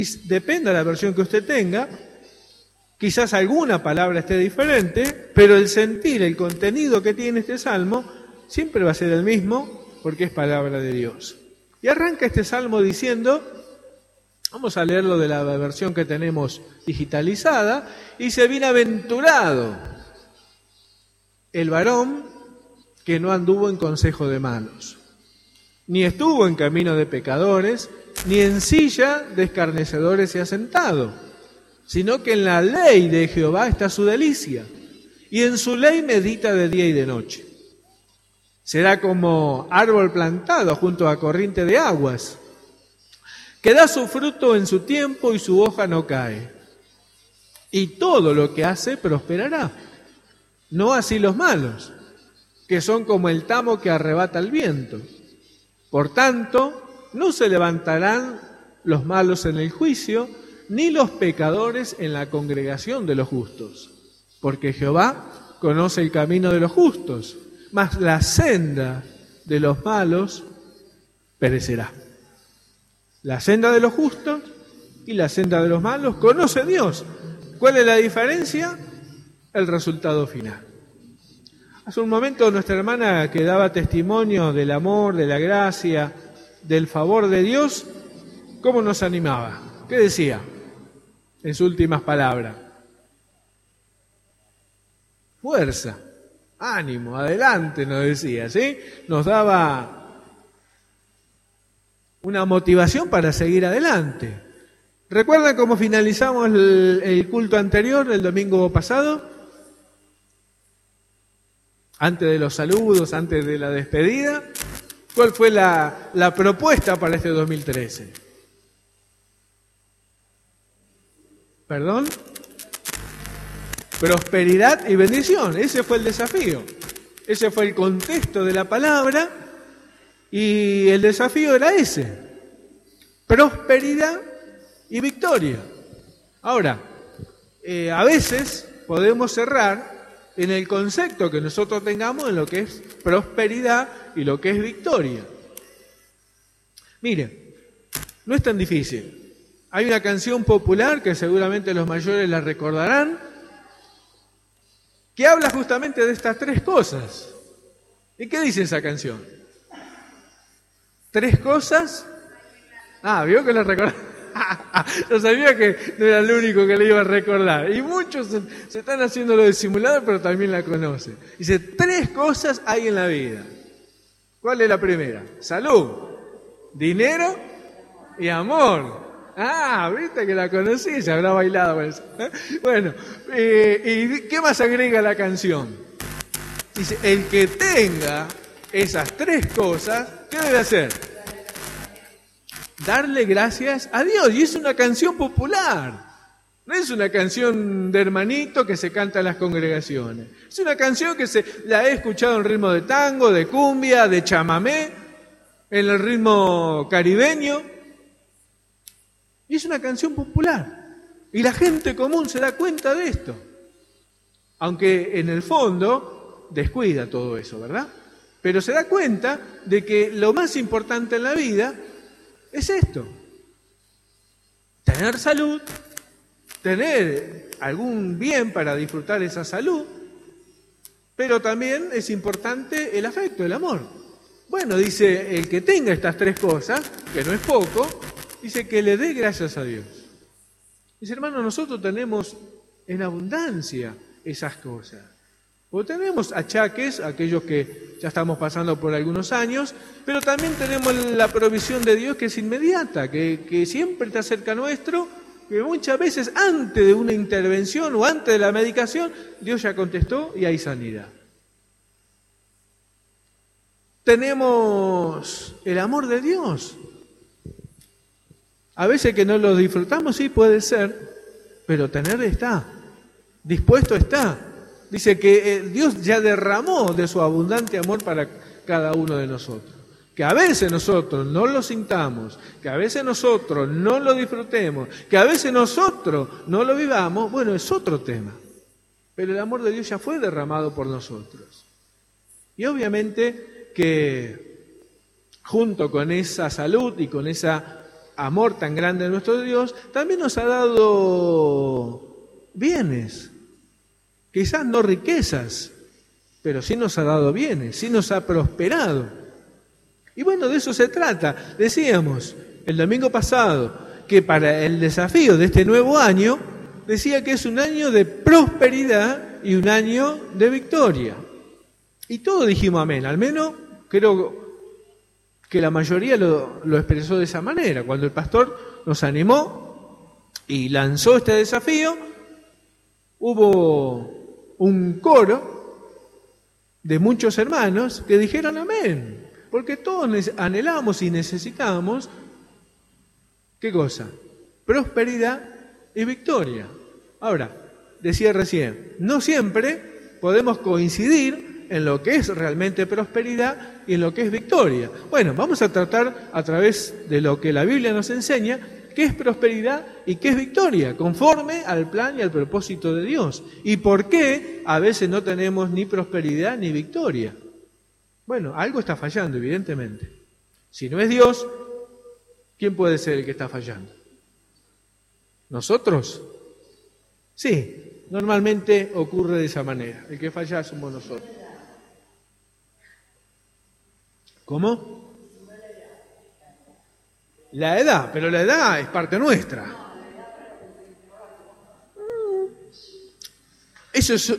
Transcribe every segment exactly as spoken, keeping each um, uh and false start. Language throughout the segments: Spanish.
Depende de la versión que usted tenga, quizás alguna palabra esté diferente, pero el sentir, el contenido que tiene este salmo, siempre va a ser el mismo, porque es palabra de Dios. Y arranca este salmo diciendo, vamos a leerlo de la versión que tenemos digitalizada, dice: bienaventurado el varón que no anduvo en consejo de malos, ni estuvo en camino de pecadores, ni en silla de escarnecedores se ha sentado, sino que en la ley de Jehová está su delicia, y en su ley medita de día y de noche. Será como árbol plantado junto a corriente de aguas, que da su fruto en su tiempo y su hoja no cae. Y todo lo que hace prosperará. No así los malos, que son como el tamo que arrebata el viento. Por tanto, no se levantarán los malos en el juicio, ni los pecadores en la congregación de los justos. Porque Jehová conoce el camino de los justos, mas la senda de los malos perecerá. La senda de los justos y la senda de los malos conoce Dios. ¿Cuál es la diferencia? El resultado final. Hace un momento nuestra hermana, que daba testimonio del amor, de la gracia, del favor de Dios, ¿cómo nos animaba? ¿Qué decía en sus últimas palabras? Fuerza, ánimo, adelante, nos decía, ¿sí? Nos daba una motivación para seguir adelante. ¿Recuerdan cómo finalizamos el, el culto anterior, el domingo pasado? Antes de los saludos, antes de la despedida, ¿cuál fue la, la propuesta para este dos mil trece? ¿Perdón? Prosperidad y bendición, ese fue el desafío. Ese fue el contexto de la palabra y el desafío era ese. Prosperidad y victoria. Ahora, eh, a veces podemos cerrar en el concepto que nosotros tengamos en lo que es prosperidad y lo que es victoria. Mire, no es tan difícil. Hay una canción popular que seguramente los mayores la recordarán, que habla justamente de estas tres cosas. ¿Y qué dice esa canción? ¿Tres cosas? Ah, ¿vio que la recordaba? Yo sabía que no era el único que le iba a recordar. Y muchos se, se están haciendo lo de simulador, pero también la conocen. Dice, tres cosas hay en la vida. ¿Cuál es la primera? Salud, dinero y amor. Ah, viste que la conocí, se habrá bailado con eso. ¿Eh? Bueno, eh, ¿y qué más agrega la canción? Dice, el que tenga esas tres cosas, ¿qué debe hacer? Darle gracias a Dios. Y es una canción popular. No es una canción de hermanito que se canta en las congregaciones. Es una canción que se la he escuchado en ritmo de tango, de cumbia, de chamamé, en el ritmo caribeño. Y es una canción popular. Y la gente común se da cuenta de esto. Aunque en el fondo descuida todo eso, ¿verdad? Pero se da cuenta de que lo más importante en la vida es esto: tener salud, tener algún bien para disfrutar esa salud, pero también es importante el afecto, el amor. Bueno, dice, el que tenga estas tres cosas, que no es poco, dice que le dé gracias a Dios. Dice, hermano, nosotros tenemos en abundancia esas cosas. O tenemos achaques, aquellos que ya estamos pasando por algunos años, pero también tenemos la provisión de Dios que es inmediata, que, que siempre está cerca nuestro, que muchas veces antes de una intervención o antes de la medicación, Dios ya contestó y hay sanidad. Tenemos el amor de Dios. A veces que no lo disfrutamos, sí puede ser, pero tener está, dispuesto está. Dice que eh, Dios ya derramó de su abundante amor para cada uno de nosotros. Que a veces nosotros no lo sintamos, que a veces nosotros no lo disfrutemos, que a veces nosotros no lo vivamos, bueno, es otro tema. Pero el amor de Dios ya fue derramado por nosotros. Y obviamente que junto con esa salud y con esa amor tan grande de nuestro Dios, también nos ha dado bienes, quizás no riquezas, pero sí nos ha dado bienes, sí nos ha prosperado. Y bueno, de eso se trata. Decíamos el domingo pasado que para el desafío de este nuevo año, decía que es un año de prosperidad y un año de victoria. Y todos dijimos amén, al menos creo que la mayoría lo, lo expresó de esa manera. Cuando el pastor nos animó y lanzó este desafío, hubo un coro de muchos hermanos que dijeron amén, porque todos anhelamos y necesitamos, ¿qué cosa? Prosperidad y victoria. Ahora, decía recién, no siempre podemos coincidir en lo que es realmente prosperidad y en lo que es victoria. Bueno, vamos a tratar a través de lo que la Biblia nos enseña, qué es prosperidad y qué es victoria, conforme al plan y al propósito de Dios. Y por qué a veces no tenemos ni prosperidad ni victoria. Bueno, algo está fallando, evidentemente. Si no es Dios, ¿quién puede ser el que está fallando? ¿Nosotros? Sí, normalmente ocurre de esa manera. El que falla somos nosotros. ¿Cómo? La edad, pero la edad es parte nuestra. Eso es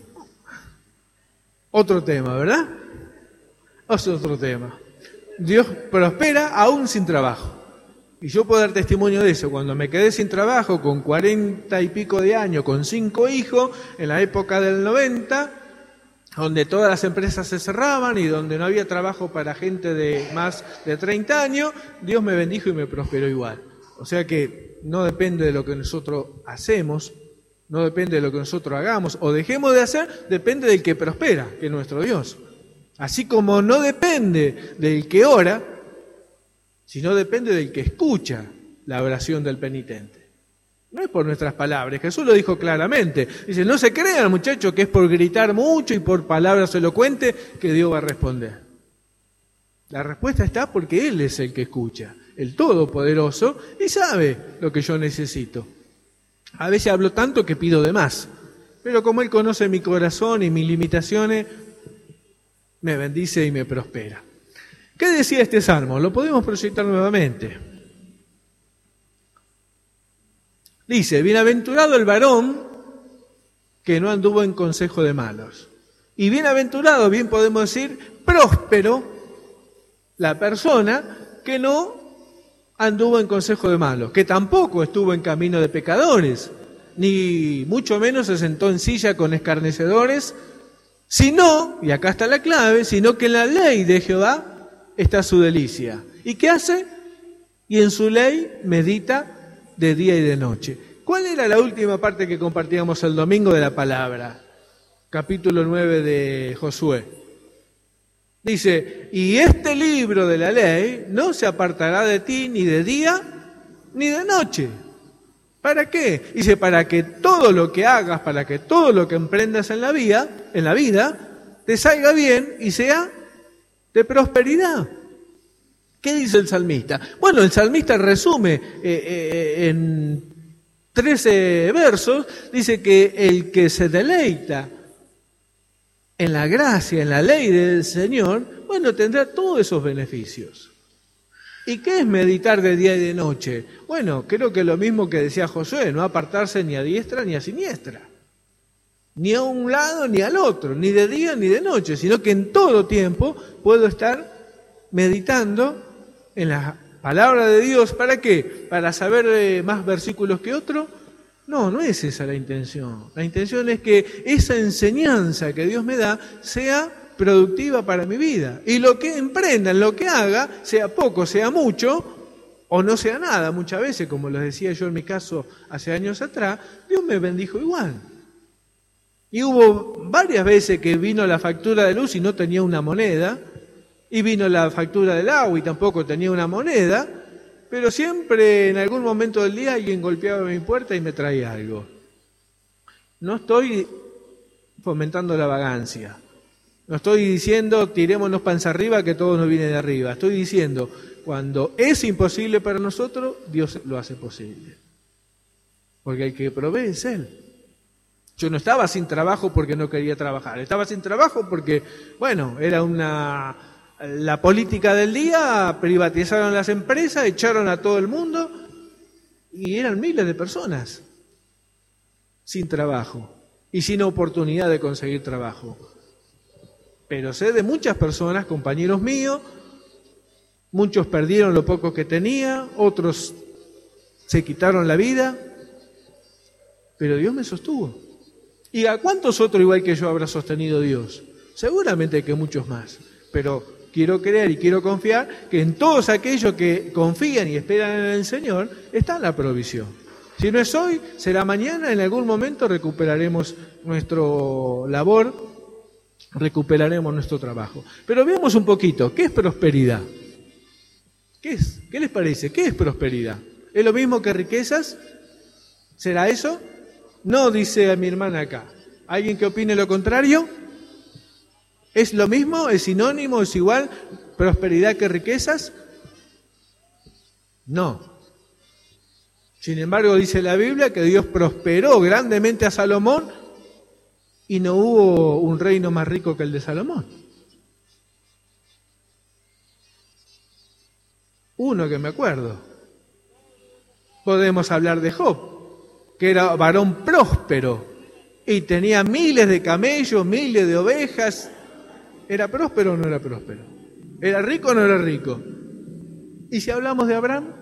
otro tema, ¿verdad? Eso es otro tema. Dios prospera aún sin trabajo. Y yo puedo dar testimonio de eso. Cuando me quedé sin trabajo, con cuarenta y pico de años, con cinco hijos, en la época del noventa, donde todas las empresas se cerraban y donde no había trabajo para gente de más de treinta años, Dios me bendijo y me prosperó igual. O sea que no depende de lo que nosotros hacemos, no depende de lo que nosotros hagamos o dejemos de hacer, depende del que prospera, que es nuestro Dios. Así como no depende del que ora, sino depende del que escucha la oración del penitente. No es por nuestras palabras, Jesús lo dijo claramente. Dice, no se crean, muchachos, que es por gritar mucho y por palabras elocuentes que Dios va a responder. La respuesta está porque Él es el que escucha, el Todopoderoso, y sabe lo que yo necesito. A veces hablo tanto que pido de más, pero como Él conoce mi corazón y mis limitaciones, me bendice y me prospera. ¿Qué decía este salmo? Lo podemos proyectar nuevamente. Dice, bienaventurado el varón que no anduvo en consejo de malos. Y bienaventurado, bien podemos decir, próspero, la persona que no anduvo en consejo de malos, que tampoco estuvo en camino de pecadores, ni mucho menos se sentó en silla con escarnecedores, sino, y acá está la clave, sino que en la ley de Jehová está su delicia. ¿Y qué hace? Y en su ley medita de día y de noche. ¿Cuál era la última parte que compartíamos el domingo de la palabra? Capítulo nueve de Josué. Dice, y este libro de la ley no se apartará de ti ni de día ni de noche. ¿Para qué? Dice, para que todo lo que hagas, para que todo lo que emprendas en la vida, en la vida, te salga bien y sea de prosperidad. ¿Qué dice el salmista? Bueno, el salmista resume eh, eh, en trece versos, dice que el que se deleita en la gracia, en la ley del Señor, bueno, tendrá todos esos beneficios. ¿Y qué es meditar de día y de noche? Bueno, creo que lo mismo que decía Josué, no apartarse ni a diestra ni a siniestra, ni a un lado ni al otro, ni de día ni de noche, sino que en todo tiempo puedo estar meditando en la palabra de Dios. ¿Para qué? ¿Para saber eh, más versículos que otro? No, no es esa la intención. La intención es que esa enseñanza que Dios me da sea productiva para mi vida. Y lo que emprenda, lo que haga, sea poco, sea mucho, o no sea nada. Muchas veces, como les decía yo en mi caso hace años atrás, Dios me bendijo igual. Y hubo varias veces que vino la factura de luz y no tenía una moneda, y vino la factura del agua y tampoco tenía una moneda, pero siempre en algún momento del día alguien golpeaba mi puerta y me traía algo. No estoy fomentando la vagancia, no estoy diciendo tirémonos panza arriba que todo nos viene de arriba, estoy diciendo Cuando es imposible para nosotros, Dios lo hace posible. Porque el que provee es Él. Yo no estaba sin trabajo porque no quería trabajar. Estaba sin trabajo porque, bueno, era una... la política del día, privatizaron las empresas, echaron a todo el mundo y eran miles de personas sin trabajo y sin oportunidad de conseguir trabajo. Pero sé de muchas personas, compañeros míos, muchos perdieron lo poco que tenía, otros se quitaron la vida, pero Dios me sostuvo. ¿Y a cuántos otros igual que yo habrá sostenido Dios? Seguramente que muchos más, pero quiero creer y quiero confiar que en todos aquellos que confían y esperan en el Señor está la provisión. Si no es hoy, será mañana, en algún momento recuperaremos nuestro labor, recuperaremos nuestro trabajo. Pero veamos un poquito, ¿qué es prosperidad? ¿Qué es? ¿Qué les parece? ¿Qué es prosperidad? ¿Es lo mismo que riquezas? ¿Será eso? No, dice a mi hermana acá. ¿Alguien que opine lo contrario? ¿Es lo mismo? ¿Es sinónimo? ¿Es igual prosperidad que riquezas? No. Sin embargo, dice la Biblia que Dios prosperó grandemente a Salomón y no hubo un reino más rico que el de Salomón. Uno que me acuerdo. Podemos hablar de Job, que era varón próspero y tenía miles de camellos, miles de ovejas. ¿Era próspero o no era próspero? ¿Era rico o no era rico? ¿Y si hablamos de Abraham?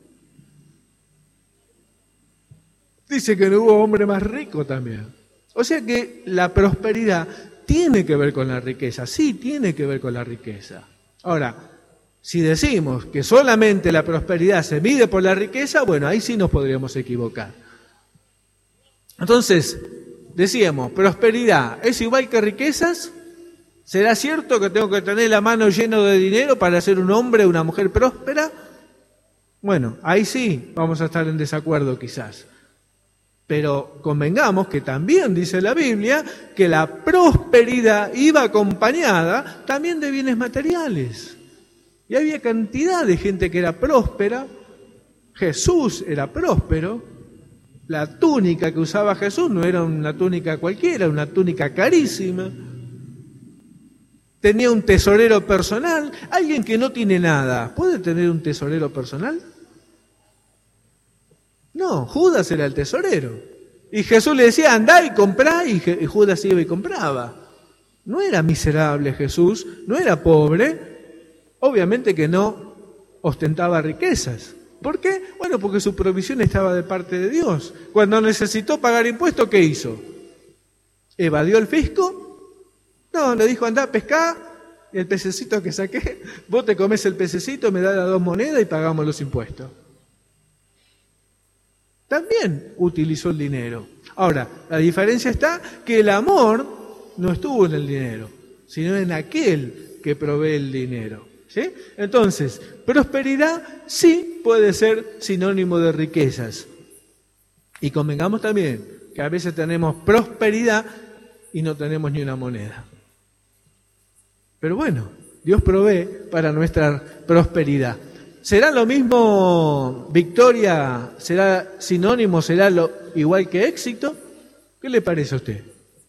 Dice que no hubo hombre más rico también. O sea que la prosperidad tiene que ver con la riqueza, sí tiene que ver con la riqueza. Ahora, si decimos que solamente la prosperidad se mide por la riqueza, bueno, ahí sí nos podríamos equivocar. Entonces, decíamos, prosperidad es igual que riquezas. ¿Será cierto que tengo que tener la mano llena de dinero para ser un hombre o una mujer próspera? Bueno, ahí sí vamos a estar en desacuerdo quizás. Pero convengamos que también dice la Biblia que la prosperidad iba acompañada también de bienes materiales. Y había cantidad de gente que era próspera. Jesús era próspero. La túnica que usaba Jesús no era una túnica cualquiera, una túnica carísima. Tenía un tesorero personal. Alguien que no tiene nada, ¿puede tener un tesorero personal? No, Judas era el tesorero. Y Jesús le decía, andá y comprá, y Judas iba y compraba. No era miserable Jesús, no era pobre, obviamente que no ostentaba riquezas. ¿Por qué? Bueno, porque su provisión estaba de parte de Dios. Cuando necesitó pagar impuestos, ¿qué hizo? ¿Evadió el fisco? No, le dijo, andá a pescar, y el pececito que saqué, vos te comés el pececito, me das las dos monedas y pagamos los impuestos. También utilizó el dinero. Ahora, la diferencia está que el amor no estuvo en el dinero, sino en aquel que provee el dinero. ¿Sí? Entonces, prosperidad sí puede ser sinónimo de riquezas. Y convengamos también que a veces tenemos prosperidad y no tenemos ni una moneda. Pero bueno, Dios provee para nuestra prosperidad. ¿Será lo mismo victoria? ¿Será sinónimo? ¿Será lo igual que éxito? ¿Qué le parece a usted?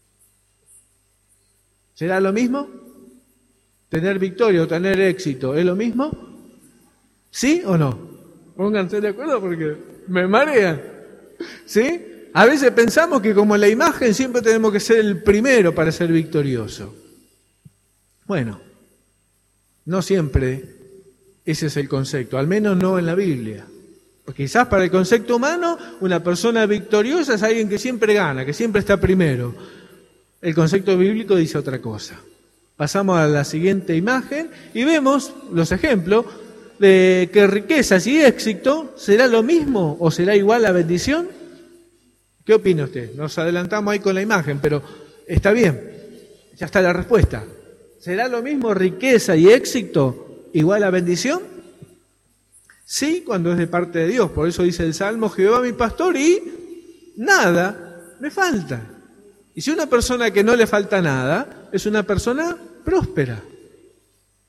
¿Será lo mismo? ¿Tener victoria o tener éxito es lo mismo? ¿Sí o no? Pónganse de acuerdo porque me marea. ¿Sí? A veces pensamos que como la imagen siempre tenemos que ser el primero para ser victorioso. Bueno, no siempre ese es el concepto, al menos no en la Biblia. Porque quizás para el concepto humano, una persona victoriosa es alguien que siempre gana, que siempre está primero. El concepto bíblico dice otra cosa. Pasamos a la siguiente imagen y vemos los ejemplos de que riquezas y éxito será lo mismo o será igual a bendición. ¿Qué opina usted? Nos adelantamos ahí con la imagen, pero está bien, ya está la respuesta. ¿Será lo mismo riqueza y éxito igual a bendición? Sí, cuando es de parte de Dios. Por eso dice el Salmo, Jehová mi pastor y nada me falta. Y si una persona que no le falta nada, es una persona próspera.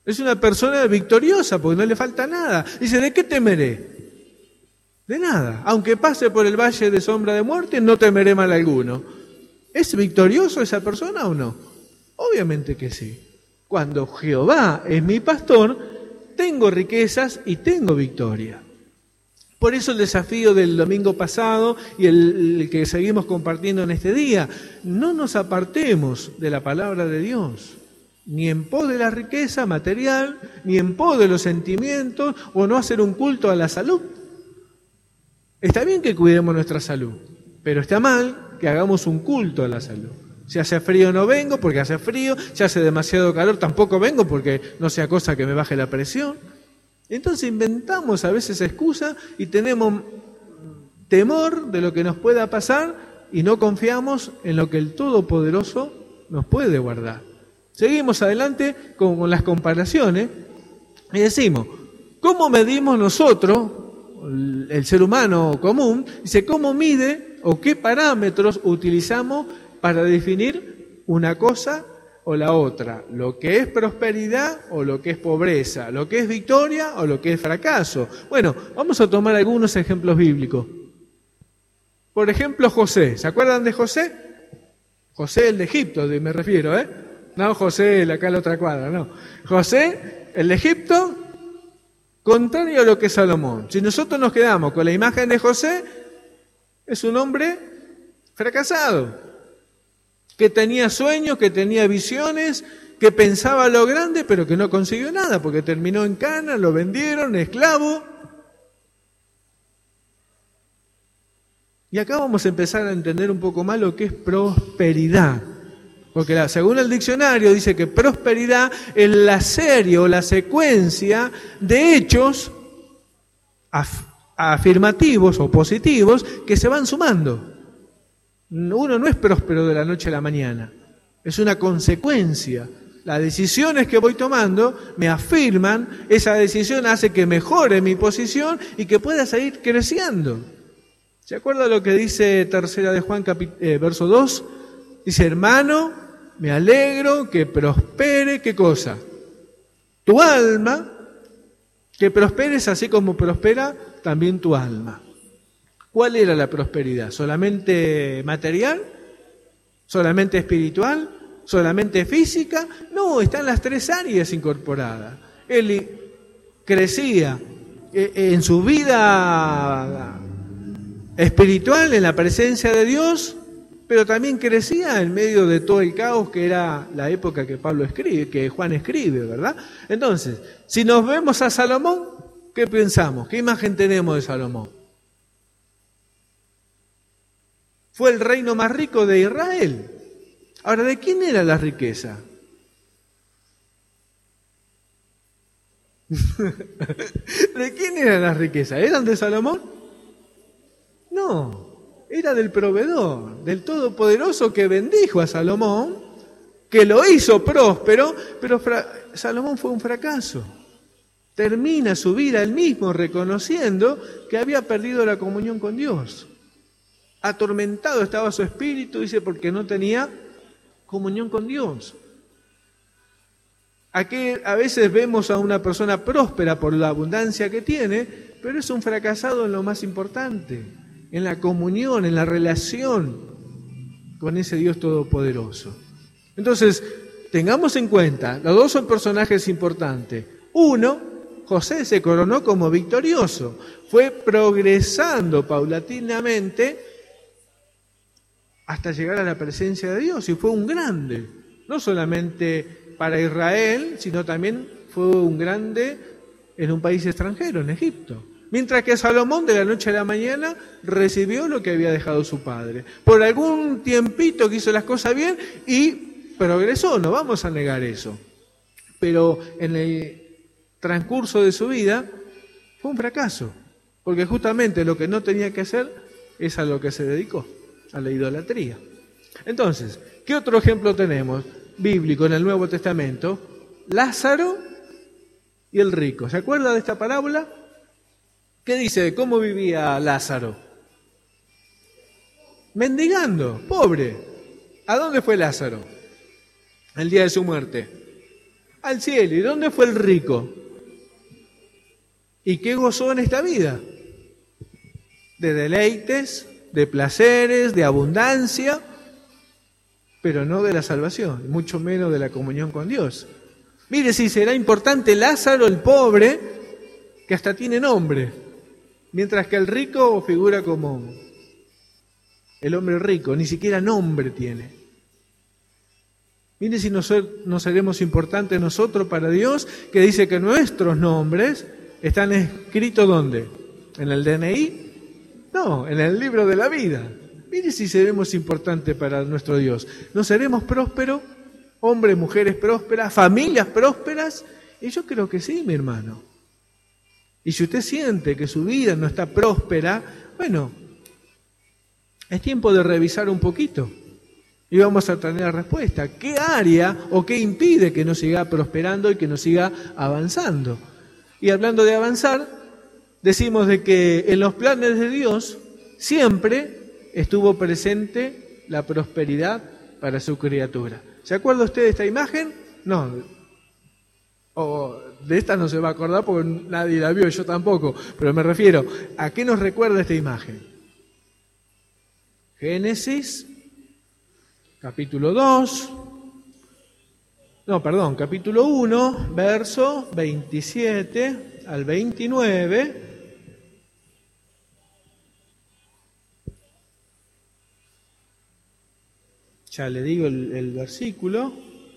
Es una persona victoriosa porque no le falta nada. Dice, ¿de qué temeré? De nada. Aunque pase por el valle de sombra de muerte, no temeré mal alguno. ¿Es victorioso esa persona o no? Obviamente que sí. Cuando Jehová es mi pastor, tengo riquezas y tengo victoria. Por eso el desafío del domingo pasado y el, el que seguimos compartiendo en este día, no nos apartemos de la palabra de Dios, ni en pos de la riqueza material, ni en pos de los sentimientos, o no hacer un culto a la salud. Está bien que cuidemos nuestra salud, pero está mal que hagamos un culto a la salud. Si hace frío no vengo porque hace frío, si hace demasiado calor tampoco vengo porque no sea cosa que me baje la presión. Entonces inventamos a veces excusas y tenemos temor de lo que nos pueda pasar y no confiamos en lo que el Todopoderoso nos puede guardar. Seguimos adelante con, con las comparaciones y decimos, ¿cómo medimos nosotros, el, el ser humano común? Dice, ¿cómo mide o qué parámetros utilizamos para definir una cosa o la otra? Lo que es prosperidad o lo que es pobreza, lo que es victoria o lo que es fracaso. Bueno, vamos a tomar algunos ejemplos bíblicos. Por ejemplo, José. ¿Se acuerdan de José? José el de Egipto, me refiero, ¿eh? No José el acá a la otra cuadra, no. José el de Egipto, contrario a lo que es Salomón. Si nosotros nos quedamos con la imagen de José, es un hombre fracasado, que tenía sueños, que tenía visiones, que pensaba lo grande, pero que no consiguió nada, porque terminó en cana, lo vendieron, esclavo. Y acá vamos a empezar a entender un poco más lo que es prosperidad. Porque la, según el diccionario dice que prosperidad es la serie o la secuencia de hechos af, afirmativos o positivos que se van sumando. Uno no es próspero de la noche a la mañana, es una consecuencia. Las decisiones que voy tomando me afirman, esa decisión hace que mejore mi posición y que pueda seguir creciendo. ¿Se acuerda lo que dice Tercera de Juan, capi- eh, verso dos? Dice, hermano, me alegro que prospere, ¿qué cosa? Tu alma, que prosperes así como prospera también tu alma. ¿Cuál era la prosperidad? ¿Solamente material? ¿Solamente espiritual? ¿Solamente física? No, están las tres áreas incorporadas. Él crecía en su vida espiritual, en la presencia de Dios, pero también crecía en medio de todo el caos que era la época que Pablo escribe, que Juan escribe, ¿verdad? Entonces, si nos vemos a Salomón, ¿qué pensamos? ¿Qué imagen tenemos de Salomón? Fue el reino más rico de Israel. Ahora, ¿de quién era la riqueza? ¿De quién era la riqueza? ¿Eran de Salomón? No, era del proveedor, del Todopoderoso que bendijo a Salomón, que lo hizo próspero, pero fra- Salomón fue un fracaso. Termina su vida él mismo reconociendo que había perdido la comunión con Dios. Atormentado estaba su espíritu, dice, porque no tenía comunión con Dios. Aquí a veces vemos a una persona próspera por la abundancia que tiene, pero es un fracasado en lo más importante, en la comunión, en la relación con ese Dios todopoderoso. Entonces, tengamos en cuenta, los dos son personajes importantes. Uno, José se coronó como victorioso, fue progresando paulatinamente hasta llegar a la presencia de Dios y fue un grande, no solamente para Israel, sino también fue un grande en un país extranjero, en Egipto. Mientras que Salomón de la noche a la mañana recibió lo que había dejado su padre. Por algún tiempito que hizo las cosas bien y progresó, no vamos a negar eso. Pero en el transcurso de su vida fue un fracaso, porque justamente lo que no tenía que hacer es a lo que se dedicó, a la idolatría. Entonces, ¿qué otro ejemplo tenemos bíblico en el Nuevo Testamento? Lázaro y el rico. ¿Se acuerda de esta parábola? ¿Qué dice? ¿Cómo vivía Lázaro? Mendigando, pobre. ¿A dónde fue Lázaro el día de su muerte? al cielo. ¿Y dónde fue el rico? ¿Y qué gozó en esta vida? De deleites, de placeres, de abundancia, pero no de la salvación, mucho menos de la comunión con Dios. Mire si será importante Lázaro, el pobre, que hasta tiene nombre, mientras que el rico figura como el hombre rico, ni siquiera nombre tiene. Mire si no, no seremos importantes nosotros para Dios, que dice que nuestros nombres están escritos ¿dónde? ¿En el D N I? No, en el libro de la vida. Mire si seremos importantes para nuestro Dios. ¿No seremos prósperos? Hombres, mujeres prósperas, familias prósperas. Y yo creo que sí, mi hermano. Y si usted siente que su vida no está próspera, bueno, es tiempo de revisar un poquito. Y vamos a tener respuesta. ¿Qué área o qué impide que no siga prosperando y que no siga avanzando? Y hablando de avanzar, decimos de que en los planes de Dios siempre estuvo presente la prosperidad para su criatura. ¿Se acuerda usted de esta imagen? No, o de esta no se va a acordar porque nadie la vio, yo tampoco, pero me refiero, ¿a qué nos recuerda esta imagen? Génesis, capítulo dos, no, perdón, capítulo uno, verso veintisiete al veintinueve. Ya le digo el, el versículo.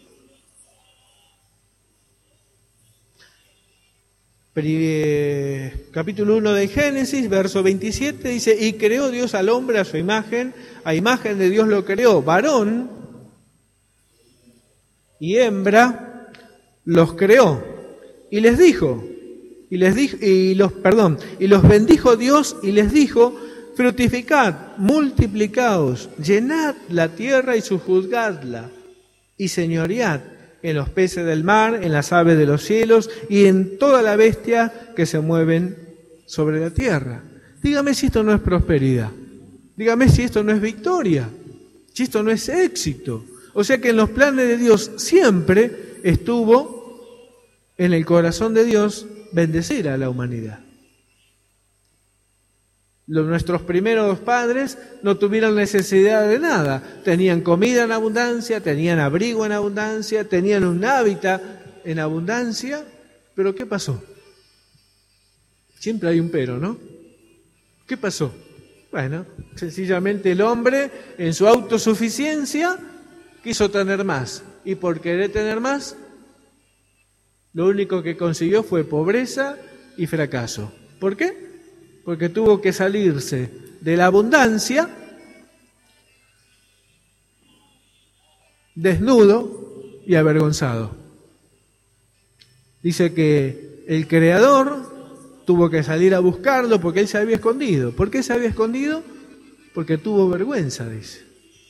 Capítulo uno de Génesis, verso veintisiete, dice, y creó Dios al hombre a su imagen, a imagen de Dios lo creó, varón y hembra los creó, y les dijo, y les dijo, y los, perdón, y los bendijo Dios y les dijo, fructificad, multiplicaos, llenad la tierra y sojuzgadla, y señoread en los peces del mar, en las aves de los cielos y en toda la bestia que se mueven sobre la tierra. Dígame si esto no es prosperidad. Dígame si esto no es victoria, si esto no es éxito. O sea que en los planes de Dios siempre estuvo en el corazón de Dios bendecir a la humanidad. Los, nuestros primeros padres no tuvieron necesidad de nada. Tenían comida en abundancia, tenían abrigo en abundancia, tenían un hábitat en abundancia. Pero ¿qué pasó? Siempre hay un pero, ¿no? ¿Qué pasó? Bueno, sencillamente el hombre en su autosuficiencia quiso tener más. Y por querer tener más, lo único que consiguió fue pobreza y fracaso. ¿Por qué? Porque tuvo que salirse de la abundancia desnudo y avergonzado. Dice que el Creador tuvo que salir a buscarlo porque él se había escondido. ¿Por qué se había escondido? Porque tuvo vergüenza, dice.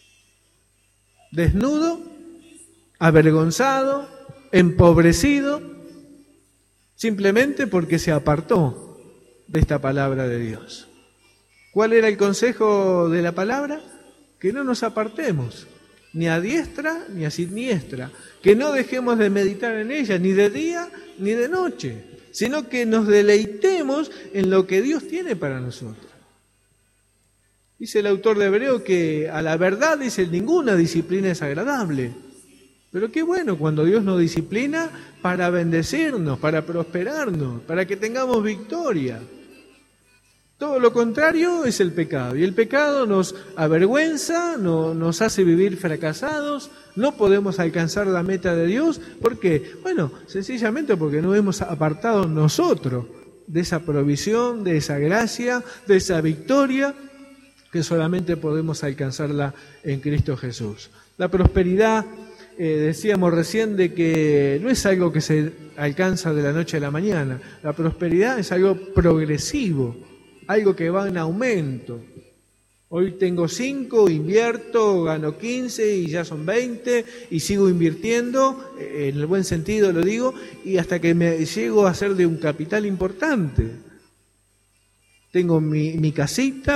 Desnudo, avergonzado, empobrecido, simplemente porque se apartó de esta palabra de Dios. ¿Cuál era el consejo de la palabra? Que no nos apartemos, ni a diestra ni a siniestra, que no dejemos de meditar en ella, ni de día ni de noche, sino que nos deleitemos en lo que Dios tiene para nosotros. Dice el autor de Hebreo que a la verdad, dice, ninguna disciplina es agradable. Pero qué bueno cuando Dios nos disciplina para bendecirnos, para prosperarnos, para que tengamos victoria. Todo lo contrario es el pecado. Y el pecado nos avergüenza, no, nos hace vivir fracasados, no podemos alcanzar la meta de Dios. ¿Por qué? Bueno, sencillamente porque no hemos apartado nosotros de esa provisión, de esa gracia, de esa victoria, que solamente podemos alcanzarla en Cristo Jesús. La prosperidad, eh, decíamos recién, de que no es algo que se alcanza de la noche a la mañana. La prosperidad es algo progresivo, algo que va en aumento. Hoy tengo cinco, invierto, gano quince y ya son veinte y sigo invirtiendo, en el buen sentido lo digo, y hasta que me llego a ser de un capital importante. Tengo mi, mi casita,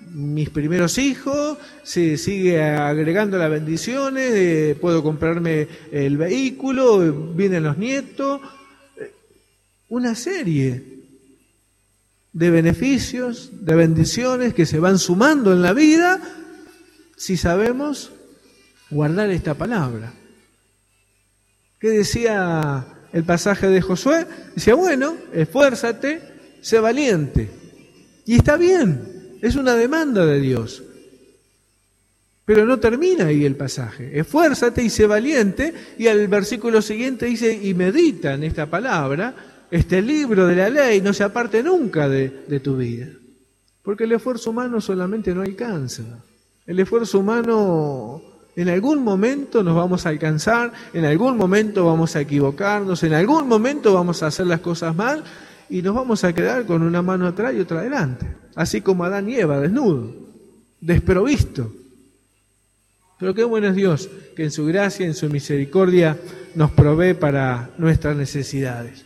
mis primeros hijos, se sigue agregando las bendiciones, eh, puedo comprarme el vehículo, vienen los nietos, una serie de beneficios, de bendiciones que se van sumando en la vida si sabemos guardar esta palabra. ¿Qué decía el pasaje de Josué? Decía, bueno, esfuérzate, sé valiente. Y está bien, es una demanda de Dios. Pero no termina ahí el pasaje. Esfuérzate y sé valiente. Y al versículo siguiente dice, y medita en esta palabra, este libro de la ley no se aparte nunca de, de tu vida. Porque el esfuerzo humano solamente no alcanza. El esfuerzo humano en algún momento nos vamos a alcanzar, en algún momento vamos a equivocarnos, en algún momento vamos a hacer las cosas mal y nos vamos a quedar con una mano atrás y otra adelante. Así como Adán y Eva, desnudo, desprovisto. Pero qué bueno es Dios, que en su gracia, en su misericordia, nos provee para nuestras necesidades.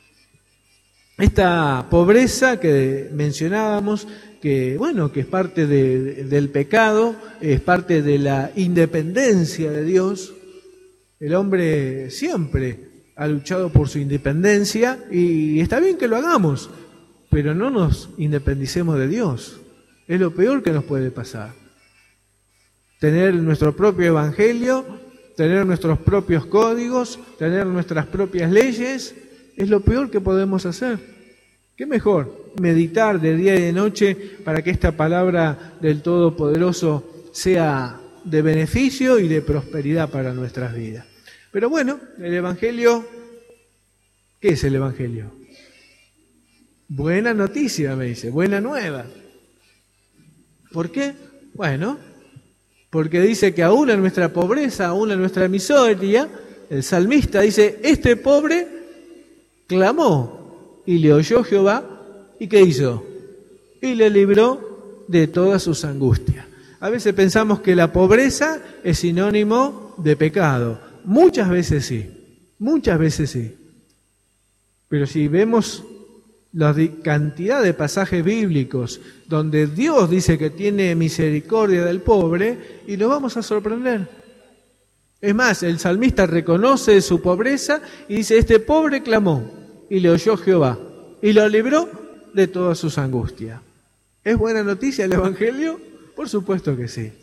Esta pobreza que mencionábamos, que bueno, que es parte de, de, del pecado, es parte de la independencia de Dios. El hombre siempre ha luchado por su independencia y está bien que lo hagamos, pero no nos independicemos de Dios. Es lo peor que nos puede pasar. Tener nuestro propio evangelio, tener nuestros propios códigos, tener nuestras propias leyes, es lo peor que podemos hacer. ¿Qué mejor? Meditar de día y de noche para que esta palabra del Todopoderoso sea de beneficio y de prosperidad para nuestras vidas. Pero bueno, el Evangelio, ¿qué es el Evangelio? Buena noticia, me dice, buena nueva. ¿Por qué? Bueno, porque dice que aún en nuestra pobreza, aún en nuestra miseria, el salmista dice, este pobre clamó y le oyó Jehová, ¿y qué hizo? Y le libró de todas sus angustias. A veces pensamos que la pobreza es sinónimo de pecado. Muchas veces sí, muchas veces sí. Pero si vemos la cantidad de pasajes bíblicos donde Dios dice que tiene misericordia del pobre, y nos vamos a sorprender. Es más, el salmista reconoce su pobreza y dice, este pobre clamó y le oyó Jehová y lo libró de todas sus angustias. ¿Es buena noticia el Evangelio? Por supuesto que sí.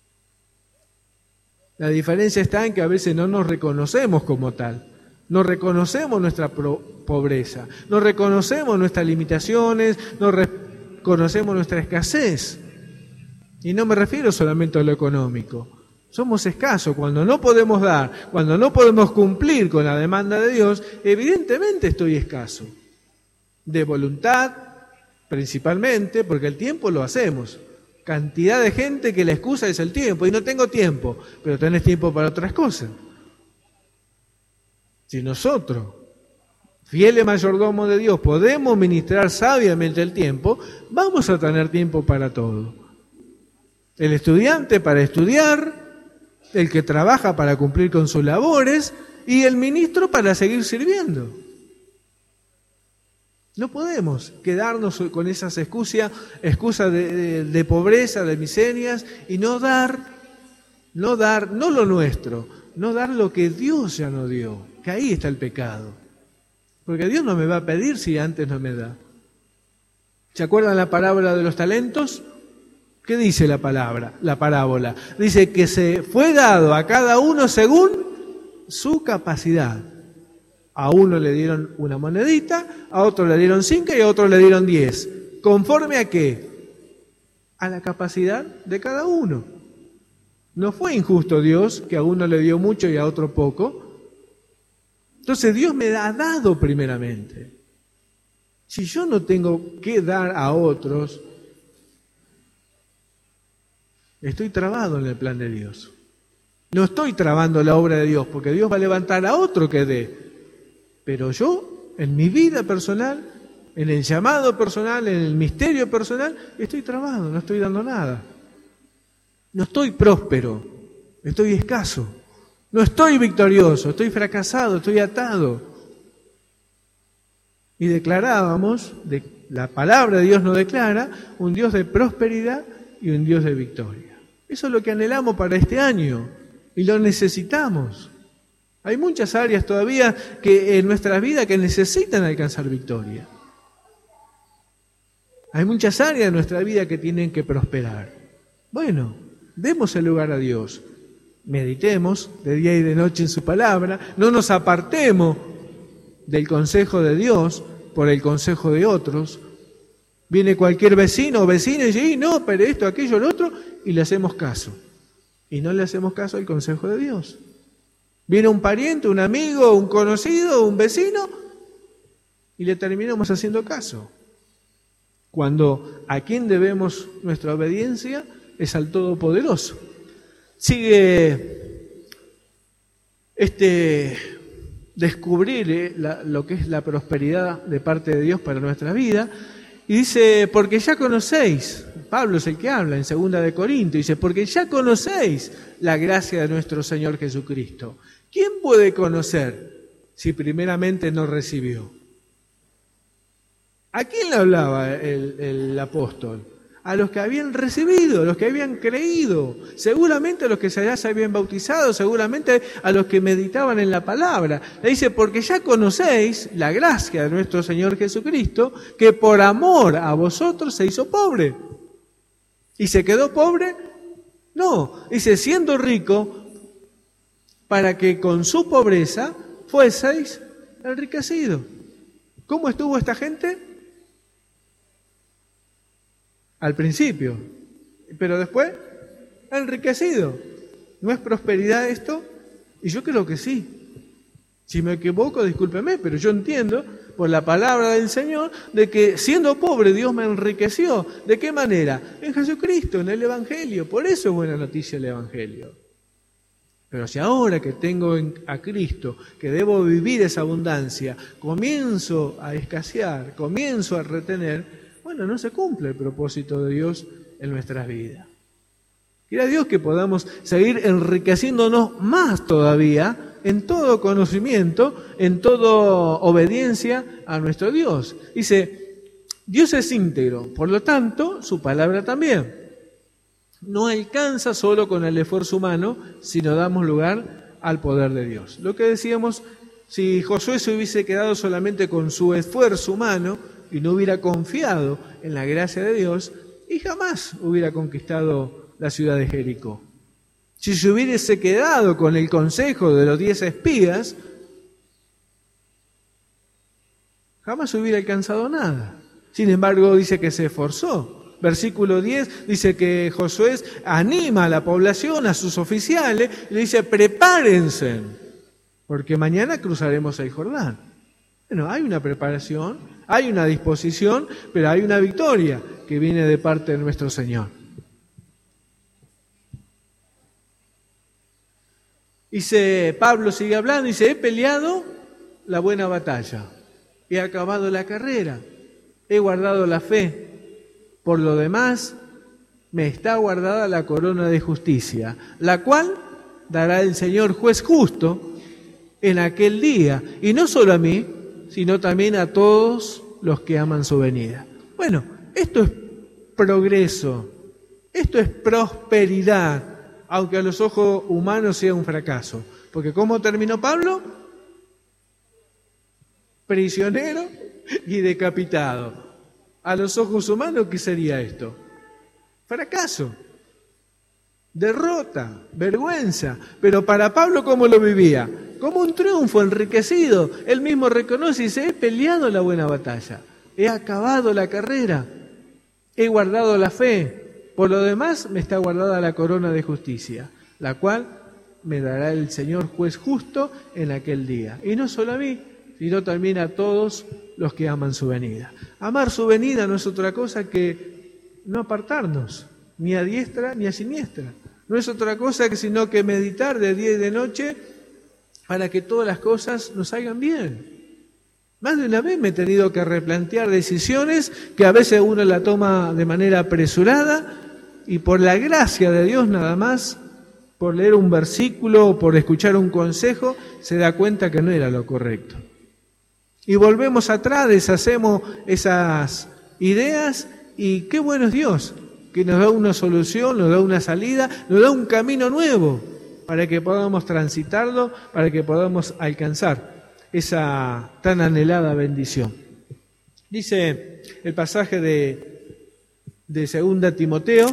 La diferencia está en que a veces no nos reconocemos como tal. No reconocemos nuestra pobreza, no reconocemos nuestras limitaciones, no reconocemos nuestra escasez. Y no me refiero solamente a lo económico. Somos escasos. Cuando no podemos dar, cuando no podemos cumplir con la demanda de Dios, evidentemente estoy escaso. De voluntad, principalmente, porque el tiempo lo hacemos. Cantidad de gente que la excusa es el tiempo, y no tengo tiempo, pero tenés tiempo para otras cosas. Si nosotros, fieles mayordomos de Dios, podemos ministrar sabiamente el tiempo, vamos a tener tiempo para todo. El estudiante para estudiar, el que trabaja para cumplir con sus labores y el ministro para seguir sirviendo. No podemos quedarnos con esas excusas, excusas de, de, de pobreza, de miserias y no dar, no dar, no lo nuestro, no dar lo que Dios ya nos dio, que ahí está el pecado. Porque Dios no me va a pedir si antes no me da. ¿Se acuerdan la parábola de los talentos? ¿Qué dice la palabra, la parábola? Dice que se fue dado a cada uno según su capacidad. A uno le dieron una monedita, a otro le dieron cinco y a otro le dieron diez. ¿Conforme a qué? A la capacidad de cada uno. No fue injusto Dios, que a uno le dio mucho y a otro poco. Entonces Dios me ha dado primeramente. Si yo no tengo que dar a otros, estoy trabado en el plan de Dios. No estoy trabando la obra de Dios, porque Dios va a levantar a otro que dé. Pero yo, en mi vida personal, en el llamado personal, en el misterio personal, estoy trabado, no estoy dando nada. No estoy próspero, estoy escaso. No estoy victorioso, estoy fracasado, estoy atado. Y declarábamos, de, la palabra de Dios nos declara, un Dios de prosperidad y un Dios de victoria. Eso es lo que anhelamos para este año y lo necesitamos. Hay muchas áreas todavía que en nuestra vida que necesitan alcanzar victoria. Hay muchas áreas de nuestra vida que tienen que prosperar. Bueno, demos el lugar a Dios. Meditemos de día y de noche en su palabra. No nos apartemos del consejo de Dios por el consejo de otros. Viene cualquier vecino o vecina y dice, no, pero esto, aquello, lo otro, y le hacemos caso. Y no le hacemos caso al consejo de Dios. Viene un pariente, un amigo, un conocido, un vecino, y le terminamos haciendo caso. Cuando a quien debemos nuestra obediencia es al Todopoderoso. Sigue este descubrir eh, la, lo que es la prosperidad de parte de Dios para nuestra vida. Y dice, porque ya conocéis, Pablo es el que habla en segunda de Corintios, dice, porque ya conocéis la gracia de nuestro Señor Jesucristo. ¿Quién puede conocer si primeramente no recibió? ¿A quién le hablaba el, el apóstol? A los que habían recibido, a los que habían creído, seguramente a los que ya se habían bautizado, seguramente a los que meditaban en la palabra. Le dice, porque ya conocéis la gracia de nuestro Señor Jesucristo, que por amor a vosotros se hizo pobre. ¿Y se quedó pobre? No, dice, siendo rico, para que con su pobreza fueseis enriquecidos. ¿Cómo estuvo esta gente? Al principio, pero después enriquecido. ¿No es prosperidad esto? Y yo creo que sí. Si me equivoco, discúlpeme, pero yo entiendo por la palabra del Señor de que siendo pobre Dios me enriqueció. ¿De qué manera? En Jesucristo, en el Evangelio. Por eso es buena noticia el Evangelio. Pero si ahora que tengo a Cristo, que debo vivir esa abundancia, comienzo a escasear, comienzo a retener, bueno, no se cumple el propósito de Dios en nuestras vidas. Quiera Dios que podamos seguir enriqueciéndonos más todavía en todo conocimiento, en toda obediencia a nuestro Dios. Dice, Dios es íntegro, por lo tanto, su palabra también. No alcanza solo con el esfuerzo humano, sino damos lugar al poder de Dios. Lo que decíamos, si Josué se hubiese quedado solamente con su esfuerzo humano y no hubiera confiado en la gracia de Dios, y jamás hubiera conquistado la ciudad de Jericó. Si se hubiese quedado con el consejo de los diez espías, jamás hubiera alcanzado nada. Sin embargo, dice que se esforzó. Versículo diez dice que Josué anima a la población, a sus oficiales, y le dice, prepárense, porque mañana cruzaremos el Jordán. Bueno, hay una preparación, hay una disposición, pero hay una victoria que viene de parte de nuestro Señor. Dice, Pablo sigue hablando, dice, he peleado la buena batalla, he acabado la carrera, he guardado la fe. Por lo demás, me está guardada la corona de justicia, la cual dará el Señor juez justo en aquel día, y no solo a mí, sino también a todos los que aman su venida. Bueno, esto es progreso, esto es prosperidad, aunque a los ojos humanos sea un fracaso. Porque ¿cómo terminó Pablo? Prisionero y decapitado. A los ojos humanos, ¿qué sería esto? Fracaso, derrota, vergüenza. Pero para Pablo, ¿cómo lo vivía? Como un triunfo, enriquecido. Él mismo reconoce y dice, he peleado la buena batalla, he acabado la carrera, he guardado la fe. Por lo demás, me está guardada la corona de justicia, la cual me dará el Señor juez justo en aquel día. Y no solo a mí, sino también a todos los que aman su venida. Amar su venida no es otra cosa que no apartarnos, ni a diestra ni a siniestra. No es otra cosa que sino que meditar de día y de noche para que todas las cosas nos salgan bien. Más de una vez me he tenido que replantear decisiones que a veces uno la toma de manera apresurada y por la gracia de Dios nada más, por leer un versículo o por escuchar un consejo, se da cuenta que no era lo correcto. Y volvemos atrás, deshacemos esas ideas y qué bueno es Dios, que nos da una solución, nos da una salida, nos da un camino nuevo para que podamos transitarlo, para que podamos alcanzar esa tan anhelada bendición. Dice el pasaje de, de segunda Timoteo,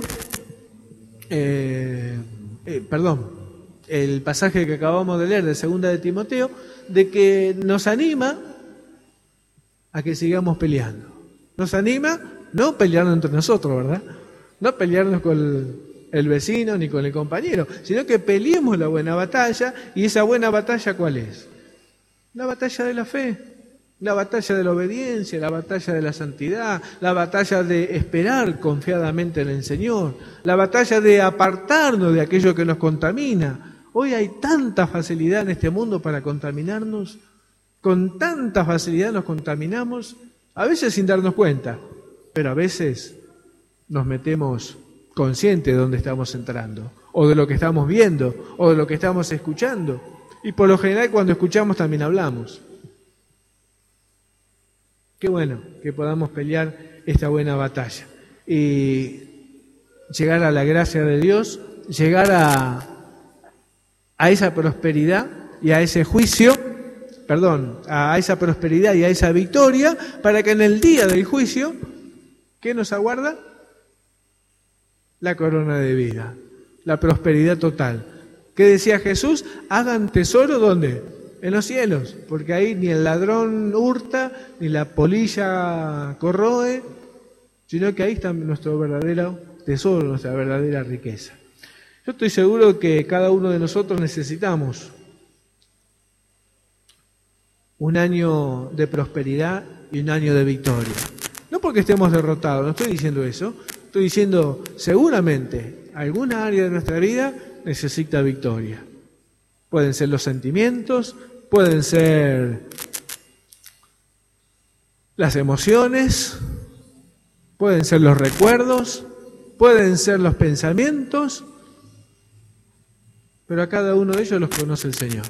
eh, eh, perdón, el pasaje que acabamos de leer de segunda de Timoteo, de que nos anima a que sigamos peleando. Nos anima no pelearnos entre nosotros, ¿verdad? No pelearnos con el, el vecino ni con el compañero, sino que peleemos la buena batalla. ¿Y esa buena batalla cuál es? La batalla de la fe, la batalla de la obediencia, la batalla de la santidad, la batalla de esperar confiadamente en el Señor, la batalla de apartarnos de aquello que nos contamina. Hoy hay tanta facilidad en este mundo para contaminarnos, con tanta facilidad nos contaminamos, a veces sin darnos cuenta, pero a veces nos metemos conscientes de dónde estamos entrando, o de lo que estamos viendo, o de lo que estamos escuchando. Y por lo general cuando escuchamos también hablamos. Qué bueno que podamos pelear esta buena batalla y llegar a la gracia de Dios, llegar a, a esa prosperidad y a ese juicio, perdón, a esa prosperidad y a esa victoria, para que en el día del juicio, ¿qué nos aguarda? La corona de vida, la prosperidad total. ¿Qué decía Jesús? Hagan tesoro, ¿dónde? En los cielos, porque ahí ni el ladrón hurta, ni la polilla corroe, sino que ahí está nuestro verdadero tesoro, nuestra verdadera riqueza. Yo estoy seguro que cada uno de nosotros necesitamos un año de prosperidad y un año de victoria. No porque estemos derrotados, no estoy diciendo eso, estoy diciendo seguramente alguna área de nuestra vida necesita victoria. Pueden ser los sentimientos, pueden ser las emociones, pueden ser los recuerdos, pueden ser los pensamientos, pero a cada uno de ellos los conoce el Señor.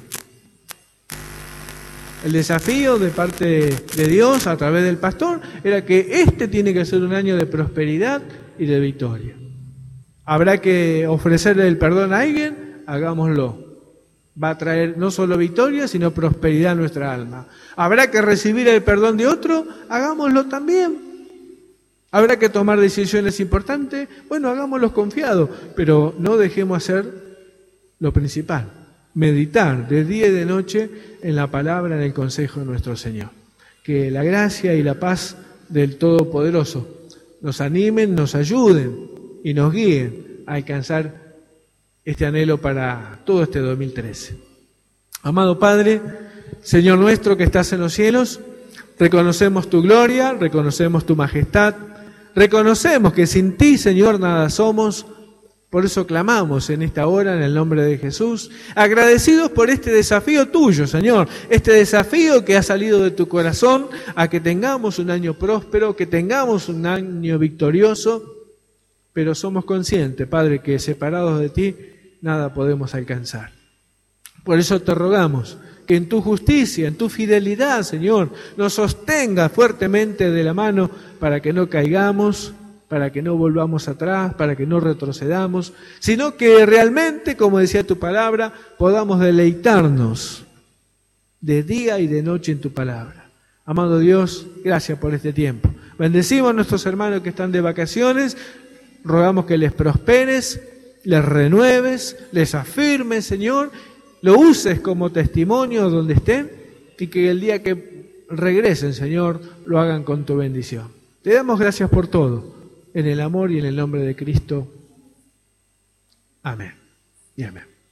El desafío de parte de Dios a través del pastor era que este tiene que ser un año de prosperidad y de victoria. Habrá que ofrecerle el perdón a alguien, hagámoslo. Va a traer no solo victoria, sino prosperidad a nuestra alma. Habrá que recibir el perdón de otro, hagámoslo también. Habrá que tomar decisiones importantes, bueno, hagámoslo confiado, pero no dejemos hacer lo principal. Meditar de día y de noche en la palabra, en el consejo de nuestro Señor. Que la gracia y la paz del Todopoderoso nos animen, nos ayuden y nos guíen a alcanzar este anhelo para todo este dos mil trece. Amado Padre, Señor nuestro que estás en los cielos, reconocemos tu gloria, reconocemos tu majestad, reconocemos que sin ti, Señor, nada somos. Por eso clamamos en esta hora en el nombre de Jesús, agradecidos por este desafío tuyo, Señor, este desafío que ha salido de tu corazón a que tengamos un año próspero, que tengamos un año victorioso, pero somos conscientes, Padre, que separados de ti nada podemos alcanzar. Por eso te rogamos que en tu justicia, en tu fidelidad, Señor, nos sostenga fuertemente de la mano para que no caigamos, para que no volvamos atrás, para que no retrocedamos, sino que realmente, como decía tu palabra, podamos deleitarnos de día y de noche en tu palabra. Amado Dios, gracias por este tiempo. Bendecimos a nuestros hermanos que están de vacaciones, rogamos que les prosperes, les renueves, les afirmes, Señor, lo uses como testimonio donde estén y que el día que regresen, Señor, lo hagan con tu bendición. Te damos gracias por todo. En el amor y en el nombre de Cristo. Amén y amén.